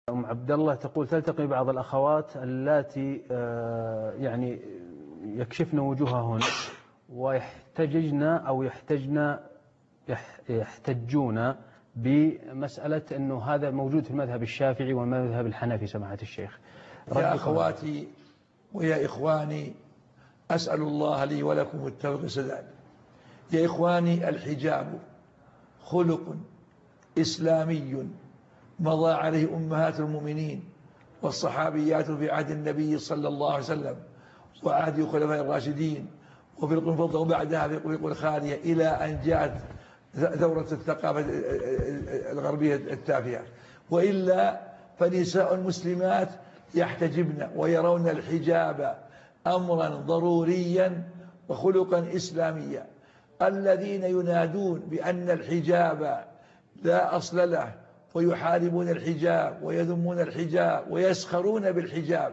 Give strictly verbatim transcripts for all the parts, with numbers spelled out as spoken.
أم عبد الله تقول: تلتقي بعض الأخوات اللاتي يعني يكشفن وجوههن ويحتججن أو يحتجن يحتجون بمسألة أنه هذا موجود في المذهب الشافعي والمذهب الحنفي. سماحة الشيخ، يا أخواتي ويا إخواني، أسأل الله لي ولكم التوفيق والسداد. يا إخواني، الحجاب خلق إسلامي مضى عليه أمهات المؤمنين والصحابيات في عهد النبي صلى الله عليه وسلم وعهد الخلفاء الراشدين، وفي القرون المفضلة وبعدها في القرون الخالية، إلى أن جاءت ثورة الثقافة الغربية التافهة. وإلا فنساء المسلمات يحتجبن ويرون الحجاب أمرا ضروريا وخلقا إسلاميا. الذين ينادون بأن الحجاب لا أصل له ويحاربون الحجاب ويذمون الحجاب ويسخرون بالحجاب،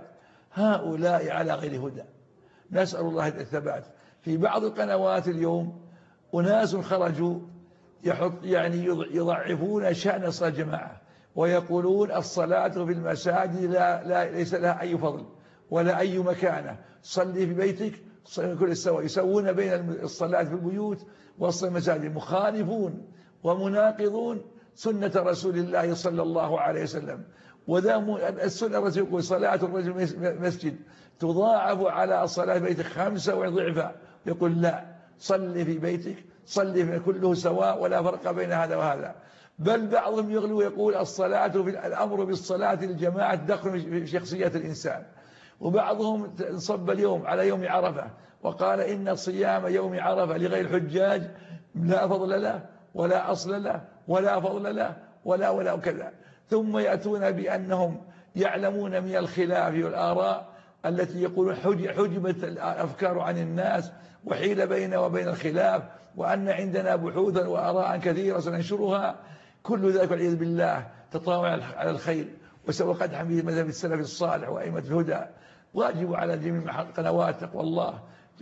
هؤلاء على غير هدى. نسأل الله الثبات. في بعض القنوات اليوم أناس خرجوا يحط يعني يضعفون شأن صلاة الجماعة ويقولون الصلاة في المساجد لا لا ليس لها أي فضل ولا أي مكانة، صلي في بيتك صلي كل السواء. يسوون بين الصلاة في البيوت والصلاة في المساجد، مخالفون ومناقضون سنة رسول الله صلى الله عليه وسلم. وذا السنة الرسول يقول: صلاة الرجل مسجد تضاعف على صلاة بيتك خمسة وضعفا. يقول: لا، صلي في بيتك، صلي في كله سواء ولا فرق بين هذا وهذا. بل بعضهم يغلو ويقول الصلاة في الأمر بالصلاة للجماعة دخل في شخصية الإنسان. وبعضهم صب اليوم على يوم عرفة وقال إن صيام يوم عرفة لغير الحجاج لا فضل له ولا أصل له ولا فضل له ولا ولا كذا. ثم يأتون بأنهم يعلمون من الخلاف والآراء التي يقولون حجبت الأفكار عن الناس وحيل بين وبين الخلاف، وأن عندنا بحوثا وآراء كثيرة سننشرها. كل ذلك والعياذ بالله تطاوع على الخير وسوى قدحا في مذهب السلف الصالح وأئمة الهدى. واجب على جميع القنوات تقوى الله.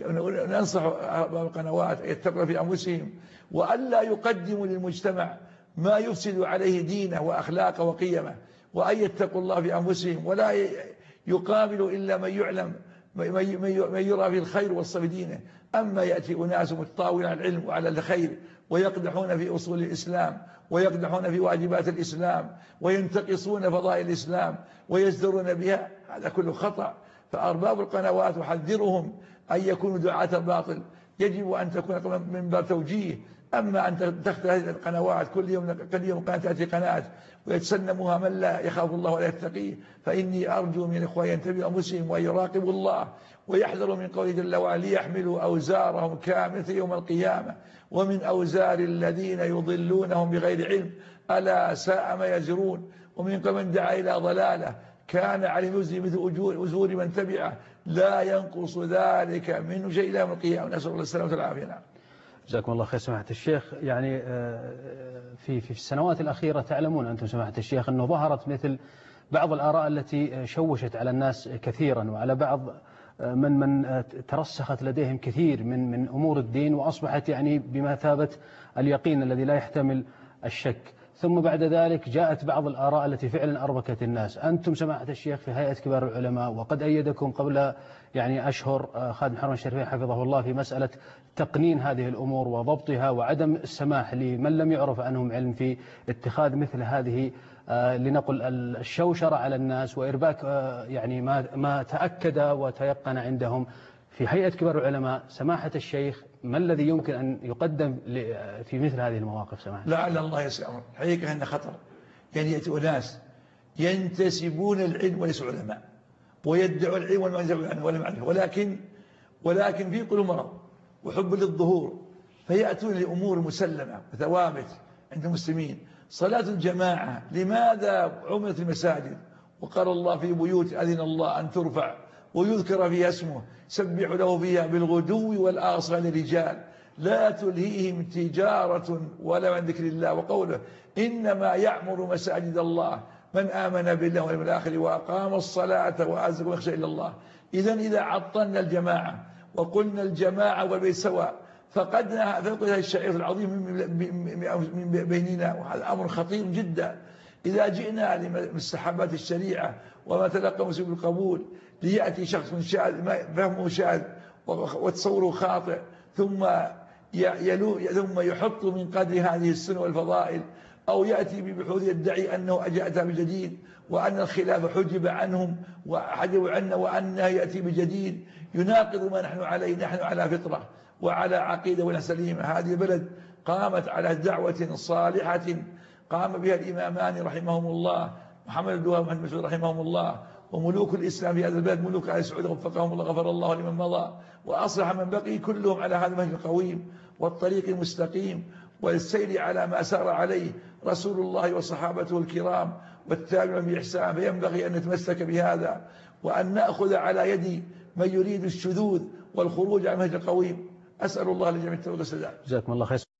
ننصح القنوات أن يتقوا في أنفسهم وألا يقدموا للمجتمع ما يفسد عليه دينه وأخلاقه وقيمه، وأن يتقوا الله في أنفسهم ولا يقابلوا إلا من يعلم من يرى في الخير والصف دينه. أما يأتي أناس متطاولين على العلم وعلى الخير ويقدحون في أصول الإسلام ويقدحون في واجبات الإسلام وينتقصون فضائل الإسلام ويزدرون بها، هذا كله خطأ. فأرباب القنوات أحذرهم أن يكونوا دعاة الباطل، يجب أن تكون من باب توجيه. أما أن تختار هذه القنوات كل يوم كل يوم قناة تأتي قناة ويتسنمها من لا يخاف الله ولا يتقيه، فإني أرجو من الإخوة ينتبهوا أنفسهم ويراقبوا الله ويحذروا من قوله جل وعلا: ليحملوا أوزارهم كاملة يوم القيامة ومن أوزار الذين يضلونهم بغير علم ألا ساء ما يزرون. ومن من دعا إلى ضلاله كان على وزر مثل أجور من تبعه لا ينقص ذلك منه شيء إلى يوم القيامة. نسأل الله السلامة والعافية. جزاكم الله خير سماحة الشيخ. يعني في في السنوات الأخيرة تعلمون أنتم سماحة الشيخ أنه ظهرت مثل بعض الآراء التي شوشت على الناس كثيرا وعلى بعض من من ترسخت لديهم كثير من من أمور الدين وأصبحت يعني بمثابة اليقين الذي لا يحتمل الشك. ثم بعد ذلك جاءت بعض الآراء التي فعلا أربكت الناس. أنتم سماحة الشيخ في هيئة كبار العلماء وقد أيدكم قبل يعني أشهر خادم الحرمين الشريفين حفظه الله في مسألة تقنين هذه الأمور وضبطها وعدم السماح لمن لم يعرف عنهم علم في اتخاذ مثل هذه لنقل الشوشرة على الناس وإرباك يعني ما ما تأكد وتيقن عندهم. في هيئة كبار العلماء سماحة الشيخ ما الذي يمكن أن يقدم في مثل هذه المواقف سماحة؟ لعل الله يسأل. حقيقة أن خطر. يعني يأتي أناس ينتسبون العلم وليسوا علماء ويدعوا العلم ولا معرفة، ولكن ولكن في قلوب مرض وحب للظهور، فيأتون لأمور مسلمة وثوابت عند المسلمين. صلاة الجماعة لماذا عملت المساجد وقال الله في بيوت أذن الله أن ترفع ويذكر فيها اسمه سبح له فيها بالغدو والآصال رجال لا تلهيهم تجارة ولا عن ذكر الله، وقوله إنما يعمر مساجد الله من آمن بالله واليوم الآخر وأقام الصلاة وآزق ويخشى إلا الله. إذن إذا عطلنا الجماعة وقلنا الجماعة والبيت سواء فقدنا فقد الشعير العظيم من بيننا، وهذا أمر خطير جدا. إذا جئنا لمستحبات الشريعة وما تلقى مسلم بالقبول، ليأتي شخص شاذ فهمه شاذ وتصوره خاطئ ثم يلو ثم يحط من قدر هذه السنة والفضائل، أو يأتي ببحوث يدعي أنه أجأت بجديد وأن الخلاف حجب عنهم وحجبوا عنا وأنه يأتي بجديد يناقض ما نحن عليه. نحن على فطرة وعلى عقيدة سليمة. هذه البلد قامت على دعوة صالحة قام بها الإمامان رحمهم الله، محمد بن وهب ومحمد بن مسعود رحمهم الله، وملوك الإسلام في هذا البلد ملوك آل سعود وفقهم الله غفر الله لمن مضى، وأصلح من بقي كلهم على هذا المنهج القويم والطريق المستقيم والسير على ما سار عليه رسول الله وصحابته الكرام والتابعين بإحسان. فينبغي أن نتمسك بهذا وأن نأخذ على يد من يريد الشذوذ والخروج عن المنهج القويم. أسأل الله لجميع التوفيق والسداد. جزاكم الله خير.